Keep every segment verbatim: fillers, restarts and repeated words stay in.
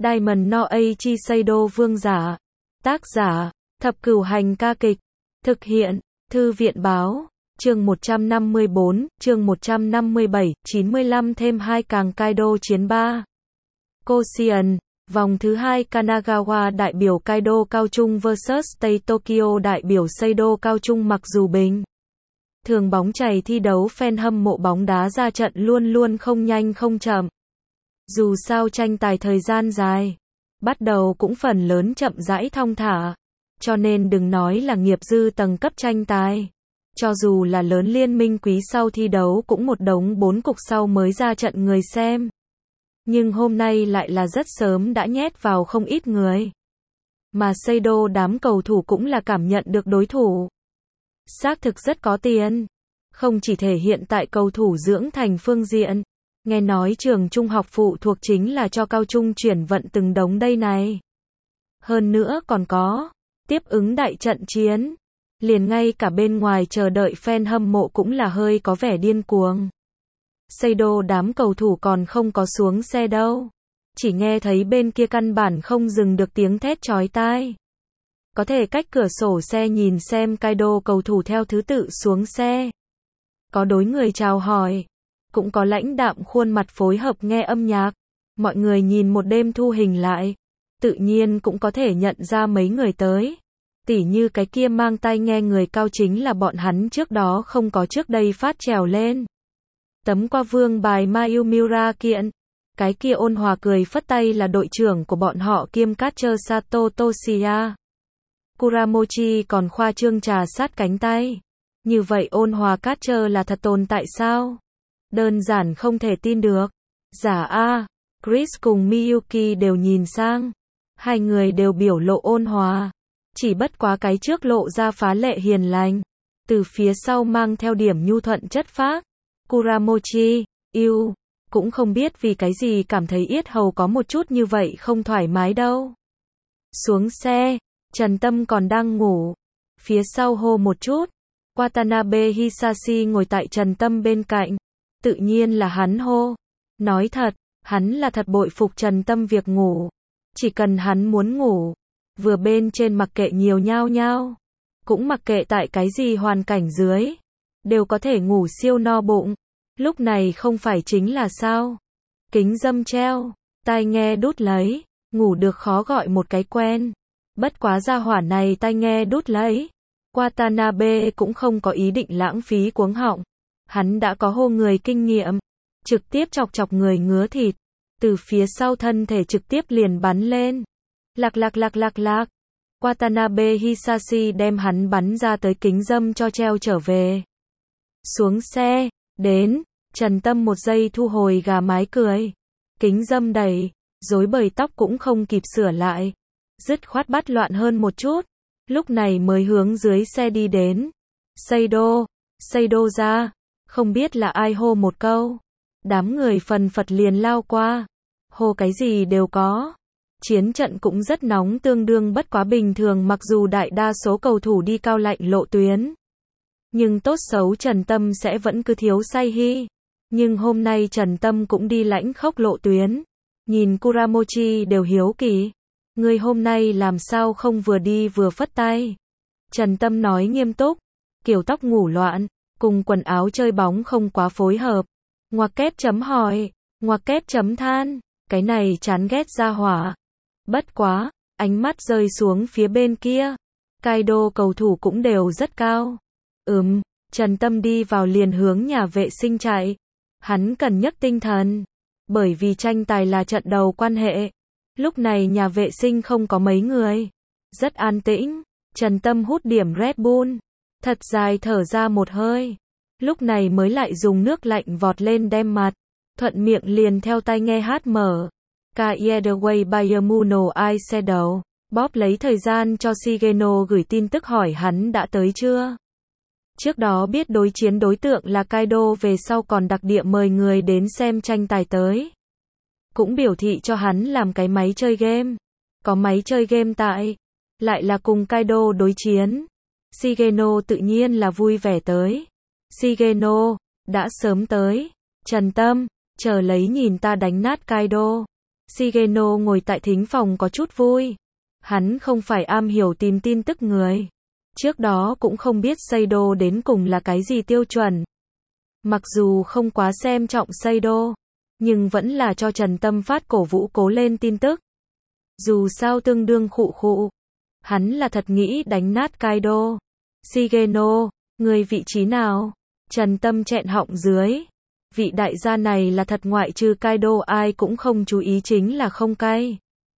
Diamond no Eiichi Seido vương giả. Tác giả, Thập Cửu Hành ca kịch. Thực hiện, Thư viện báo. Chương một trăm năm mươi bốn, chương một trăm năm mươi bảy, chín mươi lăm thêm hai càng Kaido chiến ba. Koshien, vòng thứ hai Kanagawa đại biểu Kaido Cao Trung versus Tây Tokyo đại biểu Seido Cao Trung. Mặc dù bình thường bóng chày thi đấu fan hâm mộ bóng đá ra trận luôn luôn không nhanh không chậm. Dù sao tranh tài thời gian dài, bắt đầu cũng phần lớn chậm rãi thong thả, cho nên đừng nói là nghiệp dư tầng cấp tranh tài. Cho dù là lớn liên minh quý sau thi đấu cũng một đống bốn cục sau mới ra trận người xem. Nhưng hôm nay lại là rất sớm đã nhét vào không ít người. Mà Seido đám cầu thủ cũng là cảm nhận được đối thủ xác thực rất có tiền. Không chỉ thể hiện tại cầu thủ dưỡng thành phương diện. Nghe nói trường trung học phụ thuộc chính là cho cao trung chuyển vận từng đống đây này. Hơn nữa còn có tiếp ứng đại trận chiến. Liền ngay cả bên ngoài chờ đợi fan hâm mộ cũng là hơi có vẻ điên cuồng. Seido đám cầu thủ còn không có xuống xe đâu. Chỉ nghe thấy bên kia căn bản không dừng được tiếng thét chói tai. Có thể cách cửa sổ xe nhìn xem Kaido cầu thủ theo thứ tự xuống xe. Có đối người chào hỏi. Cũng có lãnh đạm khuôn mặt phối hợp nghe âm nhạc. Mọi người nhìn một đêm thu hình lại. Tự nhiên cũng có thể nhận ra mấy người tới. Tỉ như cái kia mang tai nghe người cao chính là bọn hắn trước đó không có trước đây phát trèo lên. Tấm qua vương bài Mayumura kiện. Cái kia ôn hòa cười phất tay là đội trưởng của bọn họ kiêm catcher Sato Toshiya. Kuramochi còn khoa trương trà sát cánh tay. Như vậy ôn hòa catcher là thật tồn tại sao? Đơn giản không thể tin được. Giả a, Chris cùng Miyuki đều nhìn sang. Hai người đều biểu lộ ôn hòa. Chỉ bất quá cái trước lộ ra phá lệ hiền lành. Từ phía sau mang theo điểm nhu thuận chất phác. Kuramochi, yêu, cũng không biết vì cái gì cảm thấy yết hầu có một chút như vậy không thoải mái đâu. Xuống xe, Trần Tâm còn đang ngủ. Phía sau hô một chút. Watanabe Hisashi ngồi tại Trần Tâm bên cạnh. Tự nhiên là hắn hô. Nói thật, hắn là thật bội phục Trần Tâm việc ngủ. Chỉ cần hắn muốn ngủ, vừa bên trên mặc kệ nhiều nhao nhao, cũng mặc kệ tại cái gì hoàn cảnh dưới, đều có thể ngủ siêu no bụng. Lúc này không phải chính là sao? Kính dâm treo, tai nghe đút lấy, ngủ được khó gọi một cái quen. Bất quá gia hỏa này tai nghe đút lấy. Watanabe cũng không có ý định lãng phí cuống họng. Hắn đã có hô người kinh nghiệm, trực tiếp chọc chọc người ngứa thịt, từ phía sau thân thể trực tiếp liền bắn lên. Lạc lạc lạc lạc lạc. Watanabe Hisashi đem hắn bắn ra tới kính dâm cho treo trở về. Xuống xe, đến, Trần Tâm một giây thu hồi gà mái cười. Kính dâm đầy, rối bời tóc cũng không kịp sửa lại. Dứt khoát bắt loạn hơn một chút. Lúc này mới hướng dưới xe đi đến. Seido, Seido ra. Không biết là ai hô một câu. Đám người phần phật liền lao qua. Hô cái gì đều có. Chiến trận cũng rất nóng tương đương bất quá bình thường mặc dù đại đa số cầu thủ đi cao lạnh lộ tuyến. Nhưng tốt xấu Trần Tâm sẽ vẫn cứ thiếu say hy. Nhưng hôm nay Trần Tâm cũng đi lãnh khốc lộ tuyến. Nhìn Kuramochi đều hiếu kỳ. Người hôm nay làm sao không vừa đi vừa phất tay. Trần Tâm nói nghiêm túc. Kiểu tóc ngủ loạn. Cùng quần áo chơi bóng không quá phối hợp. Ngoặc kép chấm hỏi. Ngoặc kép chấm than. Cái này chán ghét ra hỏa. Bất quá, ánh mắt rơi xuống phía bên kia. Kaido cầu thủ cũng đều rất cao. Ừm, Trần Tâm đi vào liền hướng nhà vệ sinh chạy. Hắn cần nhấc tinh thần. Bởi vì tranh tài là trận đầu quan hệ. Lúc này nhà vệ sinh không có mấy người. Rất an tĩnh. Trần Tâm hút điểm Red Bull. Thật dài thở ra một hơi. Lúc này mới lại dùng nước lạnh vọt lên đem mặt. Thuận miệng liền theo tai nghe hát mở. Kaiedaway Bayamuno Aisedo. Bóp lấy thời gian cho Shigeno gửi tin tức hỏi hắn đã tới chưa. Trước đó biết đối chiến đối tượng là Kaido về sau còn đặc địa mời người đến xem tranh tài tới. Cũng biểu thị cho hắn làm cái máy chơi game. Có máy chơi game tại. Lại là cùng Kaido đối chiến. Shigeno tự nhiên là vui vẻ tới. Shigeno, đã sớm tới. Trần Tâm, chờ lấy nhìn ta đánh nát Kaido. Shigeno ngồi tại thính phòng có chút vui. Hắn không phải am hiểu tìm tin tức người. Trước đó cũng không biết Seido đến cùng là cái gì tiêu chuẩn. Mặc dù không quá xem trọng Seido, nhưng vẫn là cho Trần Tâm phát cổ vũ cố lên tin tức. Dù sao tương đương khụ khụ. Hắn là thật nghĩ đánh nát Kaido. Shigeno, người vị trí nào? Trần Tâm chẹn họng dưới. Vị đại gia này là thật ngoại trừ Kaido ai cũng không chú ý chính là không cay.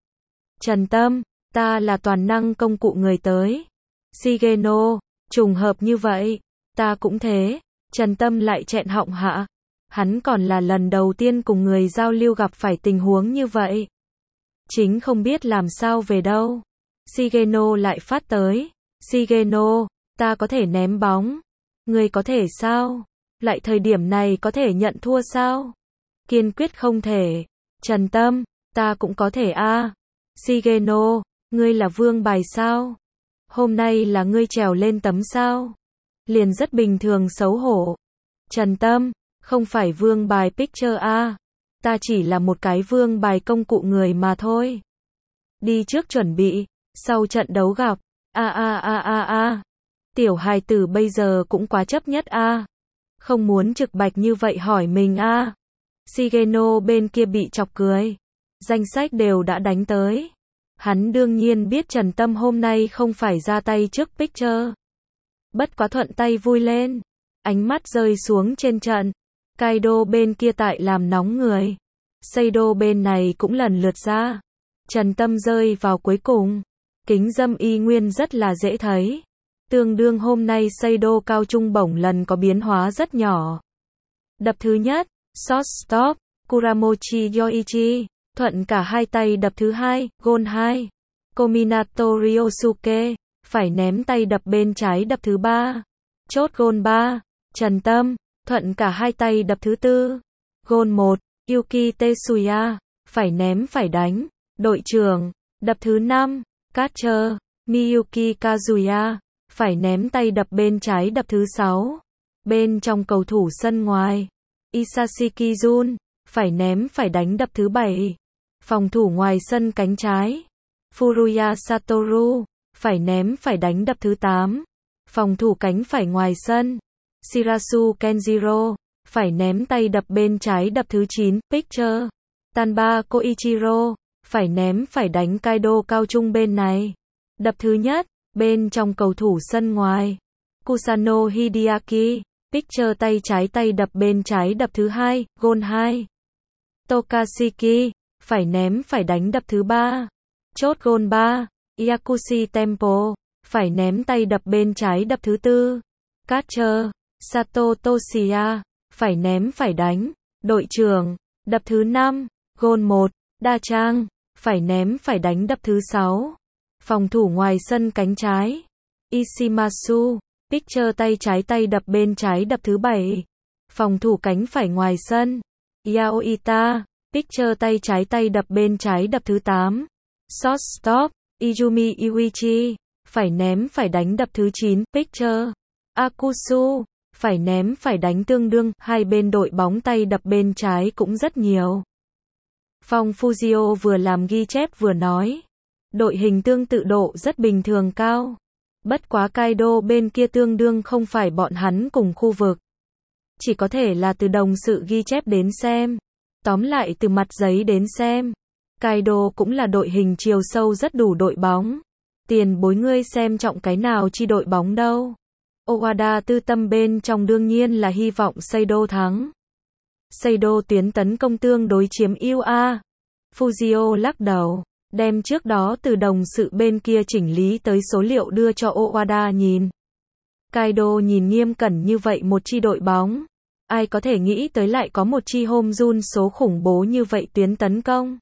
Trần Tâm, ta là toàn năng công cụ người tới. Shigeno, trùng hợp như vậy. Ta cũng thế. Trần Tâm lại chẹn họng hạ. Hắn còn là lần đầu tiên cùng người giao lưu gặp phải tình huống như vậy. Chính không biết làm sao về đâu. Shigeno lại phát tới. Shigeno, ta có thể ném bóng. Người có thể sao? Lại thời điểm này có thể nhận thua sao? Kiên quyết không thể. Trần Tâm, ta cũng có thể a. À. Shigeno, ngươi là vương bài sao? Hôm nay là ngươi trèo lên tấm sao? Liền rất bình thường xấu hổ. Trần Tâm, không phải vương bài picture a. À. Ta chỉ là một cái vương bài công cụ người mà thôi. Đi trước chuẩn bị, sau trận đấu gặp. A a a a a. Tiểu hài tử bây giờ cũng quá chấp nhất a. À. Không muốn trực bạch như vậy hỏi mình a. À. Shigeno bên kia bị chọc cười. Danh sách đều đã đánh tới. Hắn đương nhiên biết Trần Tâm hôm nay không phải ra tay trước picture. Bất quá thuận tay vui lên. Ánh mắt rơi xuống trên trận. Kaido bên kia tại làm nóng người. Seido bên này cũng lần lượt ra. Trần Tâm rơi vào cuối cùng. Kính dâm y nguyên rất là dễ thấy. Tương đương hôm nay Seido cao trung bổng lần có biến hóa rất nhỏ. Đập thứ nhất, short stop, Kuramochi Yoichi. Thuận cả hai tay đập thứ hai, gôn hai. Kominato Ryosuke. Phải ném tay đập bên trái đập thứ ba. Chốt gôn ba. Trần Tâm. Thuận cả hai tay đập thứ tư. Gôn một. Yuki Tetsuya. Phải ném phải đánh. Đội trưởng. Đập thứ năm. Catcher. Miyuki Kazuya. Phải ném tay đập bên trái đập thứ sáu. Bên trong cầu thủ sân ngoài. Isashiki Jun. Phải ném phải đánh đập thứ bảy. Phòng thủ ngoài sân cánh trái. Furuya Satoru. Phải ném phải đánh đập thứ tám. Phòng thủ cánh phải ngoài sân. Shirasu Kenjiro. Phải ném tay đập bên trái đập thứ chín. Picture. Tanba Koichiro. Phải ném phải đánh Kaido cao trung bên này. Đập thứ nhất. Bên trong cầu thủ sân ngoài. Kusano Hideaki. Picture tay trái tay đập bên trái đập thứ hai. Gôn hai. Tokashiki. Phải ném phải đánh đập thứ ba. Chốt gôn ba. Yakushi Tempo. Phải ném tay đập bên trái đập thứ tư. Catcher. Sato Toshiya. Phải ném phải đánh. Đội trưởng. Đập thứ năm. Gôn một. Đa Trang. Phải ném phải đánh đập thứ sáu. Phòng thủ ngoài sân cánh trái. Ishimasu. Picture tay trái tay đập bên trái đập thứ bảy. Phòng thủ cánh phải ngoài sân. Yaoita. Picture tay trái tay đập bên trái đập thứ tám. Short stop. Izumi Iwichi. Phải ném phải đánh đập thứ chín. Picture. Akusu. Phải ném phải đánh tương đương. Hai bên đội bóng tay đập bên trái cũng rất nhiều. Phong Fujio vừa làm ghi chép vừa nói. Đội hình tương tự độ rất bình thường cao. Bất quá Kaido bên kia tương đương không phải bọn hắn cùng khu vực. Chỉ có thể là từ đồng sự ghi chép đến xem. Tóm lại từ mặt giấy đến xem. Kaido cũng là đội hình chiều sâu rất đủ đội bóng. Tiền bối ngươi xem trọng cái nào chi đội bóng đâu. Owada tư tâm bên trong đương nhiên là hy vọng Seido thắng. Seido tuyến tấn công tương đối chiếm ưu a. Fujio lắc đầu. Đem trước đó từ đồng sự bên kia chỉnh lý tới số liệu đưa cho Owada nhìn. Kaido nhìn nghiêm cẩn như vậy một chi đội bóng. Ai có thể nghĩ tới lại có một chi Homejun số khủng bố như vậy tuyến tấn công.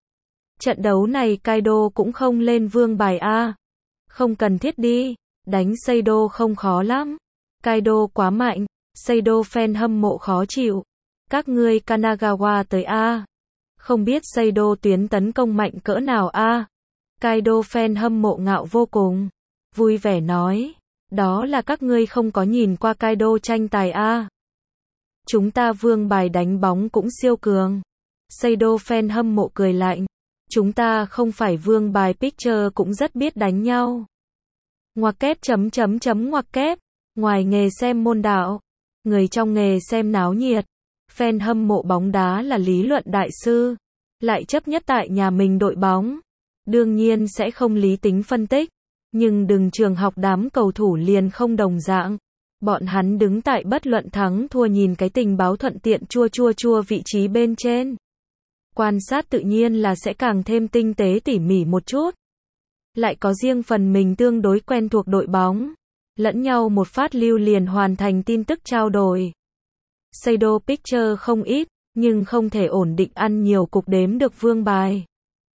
Trận đấu này Kaido cũng không lên vương bài A. Không cần thiết đi. Đánh Seido không khó lắm. Kaido quá mạnh. Seido fan hâm mộ khó chịu. Các ngươi Kanagawa tới A. Không biết Seido tuyến tấn công mạnh cỡ nào A. Kaido fan hâm mộ ngạo vô cùng. Vui vẻ nói. Đó là các ngươi không có nhìn qua Kaido tranh tài A. Chúng ta vương bài đánh bóng cũng siêu cường. Seido fan hâm mộ cười lạnh. Chúng ta không phải vương bài Picture cũng rất biết đánh nhau. Ngoặc kép chấm chấm chấm ngoặc kép. Ngoài nghề xem môn đạo, người trong nghề xem náo nhiệt. Fan hâm mộ bóng đá là lý luận đại sư. Lại chấp nhất tại nhà mình đội bóng. Đương nhiên sẽ không lý tính phân tích. Nhưng đừng trường học đám cầu thủ liền không đồng dạng. Bọn hắn đứng tại bất luận thắng thua nhìn cái tình báo thuận tiện chua chua chua vị trí bên trên. Quan sát tự nhiên là sẽ càng thêm tinh tế tỉ mỉ một chút. Lại có riêng phần mình tương đối quen thuộc đội bóng. Lẫn nhau một phát lưu liền hoàn thành tin tức trao đổi. Seido Picture không ít, nhưng không thể ổn định ăn nhiều cục đếm được vương bài.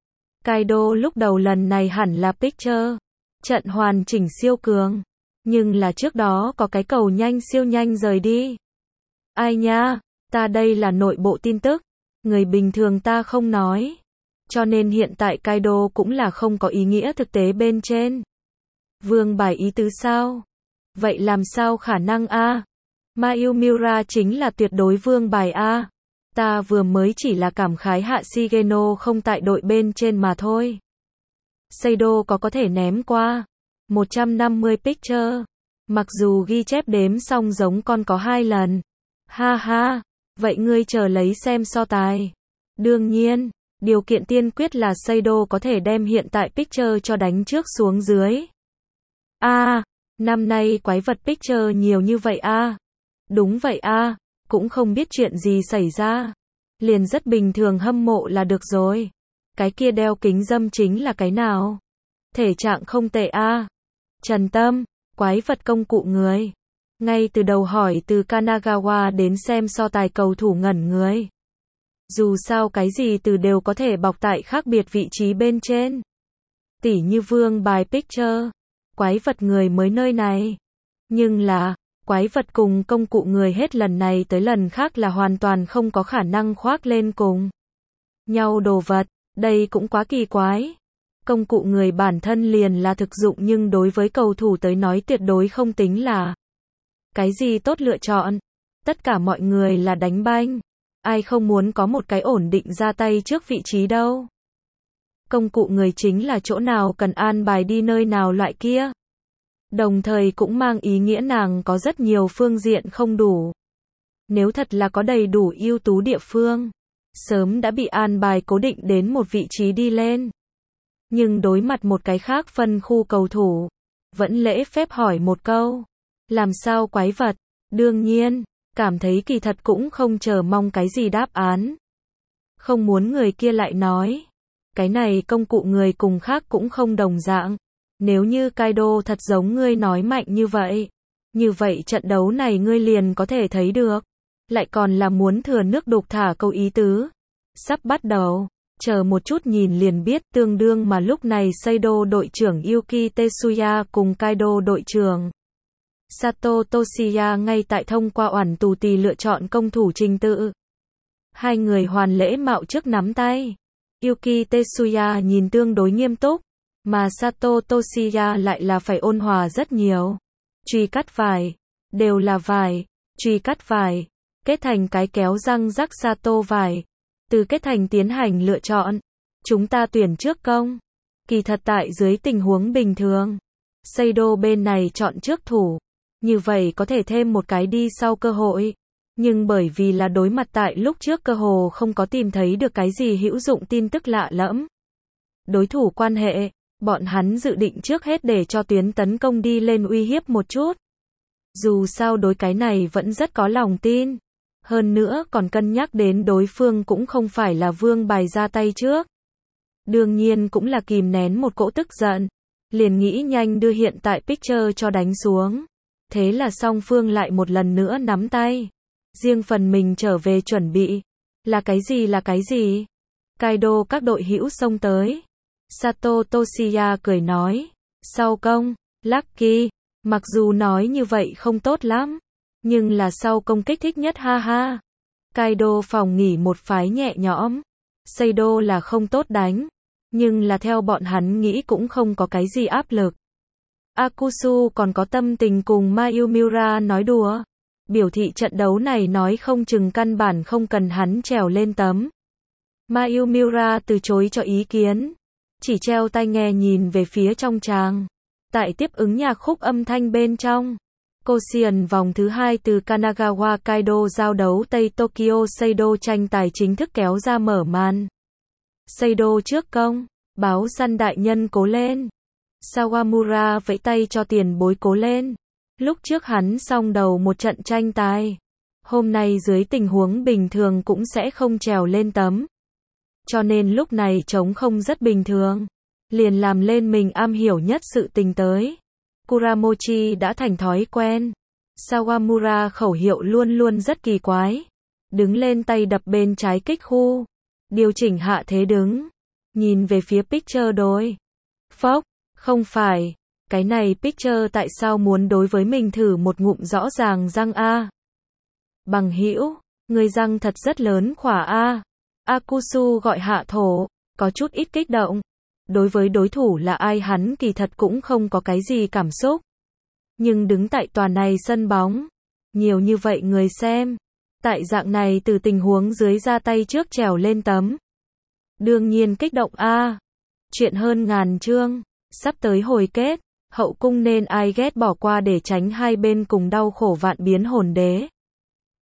Kaido lúc đầu lần này hẳn là Picture. Trận hoàn chỉnh siêu cường. Nhưng là trước đó có cái cầu nhanh siêu nhanh rời đi. Ai nha, ta đây là nội bộ tin tức. Người bình thường ta không nói. Cho nên hiện tại Kaido cũng là không có ý nghĩa thực tế bên trên. Vương bài ý tứ sao? Vậy làm sao khả năng a? Mayumura chính là tuyệt đối vương bài a. Ta vừa mới chỉ là cảm khái Hạ Shigeno không tại đội bên trên mà thôi. Seido có có thể ném qua một trăm năm mươi Picture. Mặc dù ghi chép đếm xong giống con có hai lần. Ha ha, vậy ngươi chờ lấy xem so tài. Đương nhiên, điều kiện tiên quyết là Seido có thể đem hiện tại Picture cho đánh trước xuống dưới. A, à, năm nay quái vật Picture nhiều như vậy a. À. Đúng vậy a, à, cũng không biết chuyện gì xảy ra. Liền rất bình thường hâm mộ là được rồi. Cái kia đeo kính dâm chính là cái nào? Thể trạng không tệ a. À. Trần Tâm, quái vật công cụ người. Ngay từ đầu hỏi từ Kanagawa đến xem so tài cầu thủ ngẩn người. Dù sao cái gì từ đều có thể bọc tại khác biệt vị trí bên trên. Tỉ như vương bài Picture, quái vật người mới nơi này. Nhưng là, quái vật cùng công cụ người hết lần này tới lần khác là hoàn toàn không có khả năng khoác lên cùng nhau đồ vật, đây cũng quá kỳ quái. Công cụ người bản thân liền là thực dụng nhưng đối với cầu thủ tới nói tuyệt đối không tính là cái gì tốt lựa chọn. Tất cả mọi người là đánh banh. Ai không muốn có một cái ổn định ra tay trước vị trí đâu. Công cụ người chính là chỗ nào cần an bài đi nơi nào loại kia. Đồng thời cũng mang ý nghĩa nàng có rất nhiều phương diện không đủ. Nếu thật là có đầy đủ ưu tú địa phương, sớm đã bị an bài cố định đến một vị trí đi lên. Nhưng đối mặt một cái khác phân khu cầu thủ, vẫn lễ phép hỏi một câu. Làm sao quái vật? Đương nhiên, cảm thấy kỳ thật cũng không chờ mong cái gì đáp án. Không muốn người kia lại nói. Cái này công cụ người cùng khác cũng không đồng dạng. Nếu như Kaido thật giống ngươi nói mạnh như vậy. Như vậy trận đấu này ngươi liền có thể thấy được. Lại còn là muốn thừa nước đục thả câu ý tứ. Sắp bắt đầu. Chờ một chút nhìn liền biết tương đương mà lúc này Seido đội trưởng Yuki Tetsuya cùng Kaido đội trưởng Sato Toshiya ngay tại thông qua oản tù tì lựa chọn công thủ trình tự. Hai người hoàn lễ mạo trước nắm tay. Yuki Tetsuya nhìn tương đối nghiêm túc, mà Sato Toshiya lại là phải ôn hòa rất nhiều. Truy cắt vải, đều là vải, truy cắt vải, kết thành cái kéo răng rắc Sato vải. Từ kết thành tiến hành lựa chọn. Chúng ta tuyển trước công. Kỳ thật tại dưới tình huống bình thường. Seido bên này chọn trước thủ. Như vậy có thể thêm một cái đi sau cơ hội. Nhưng bởi vì là đối mặt tại lúc trước cơ hồ không có tìm thấy được cái gì hữu dụng tin tức lạ lẫm. Đối thủ quan hệ, bọn hắn dự định trước hết để cho tuyến tấn công đi lên uy hiếp một chút. Dù sao đối cái này vẫn rất có lòng tin. Hơn nữa còn cân nhắc đến đối phương cũng không phải là vương bài ra tay trước. Đương nhiên cũng là kìm nén một cỗ tức giận. Liền nghĩ nhanh đưa hiện tại Picture cho đánh xuống. Thế là song phương lại một lần nữa nắm tay. Riêng phần mình trở về chuẩn bị. Là cái gì là cái gì? Kaido các đội hữu xông tới. Sato Toshiya cười nói. Sau công, Lucky. Mặc dù nói như vậy không tốt lắm. Nhưng là sau công kích thích nhất ha ha. Kaido phòng nghỉ một phái nhẹ nhõm. Seido là không tốt đánh. Nhưng là theo bọn hắn nghĩ cũng không có cái gì áp lực. Akusu còn có tâm tình cùng Mayumura nói đùa. Biểu thị trận đấu này nói không chừng căn bản không cần hắn trèo lên tấm. Mayumura từ chối cho ý kiến, chỉ treo tai nghe nhìn về phía trong tràng. Tại tiếp ứng nhạc khúc âm thanh bên trong, Koshien vòng thứ hai từ Kanagawa Kaido giao đấu Tây Tokyo Seido tranh tài chính thức kéo ra mở màn. Seido trước công, báo săn đại nhân cố lên. Sawamura vẫy tay cho tiền bối cố lên. Lúc trước hắn xong đầu một trận tranh tài. Hôm nay dưới tình huống bình thường cũng sẽ không trèo lên tấm. Cho nên lúc này trống không rất bình thường. Liền làm lên mình am hiểu nhất sự tình tới. Kuramochi đã thành thói quen. Sawamura khẩu hiệu luôn luôn rất kỳ quái. Đứng lên tay đập bên trái kích khu. Điều chỉnh hạ thế đứng. Nhìn về phía Picture đối. Phốc, không phải. Cái này Picture tại sao muốn đối với mình thử một ngụm rõ ràng răng a? Bằng hữu, người răng thật rất lớn khỏa a. Akusu gọi hạ thổ, có chút ít kích động. Đối với đối thủ là ai hắn kỳ thật cũng không có cái gì cảm xúc. Nhưng đứng tại tòa này sân bóng, nhiều như vậy người xem. Tại dạng này từ tình huống dưới ra tay trước trèo lên tấm. Đương nhiên kích động a. Chuyện hơn ngàn chương, sắp tới hồi kết, hậu cung nên ai ghét bỏ qua để tránh hai bên cùng đau khổ vạn biến hồn đế.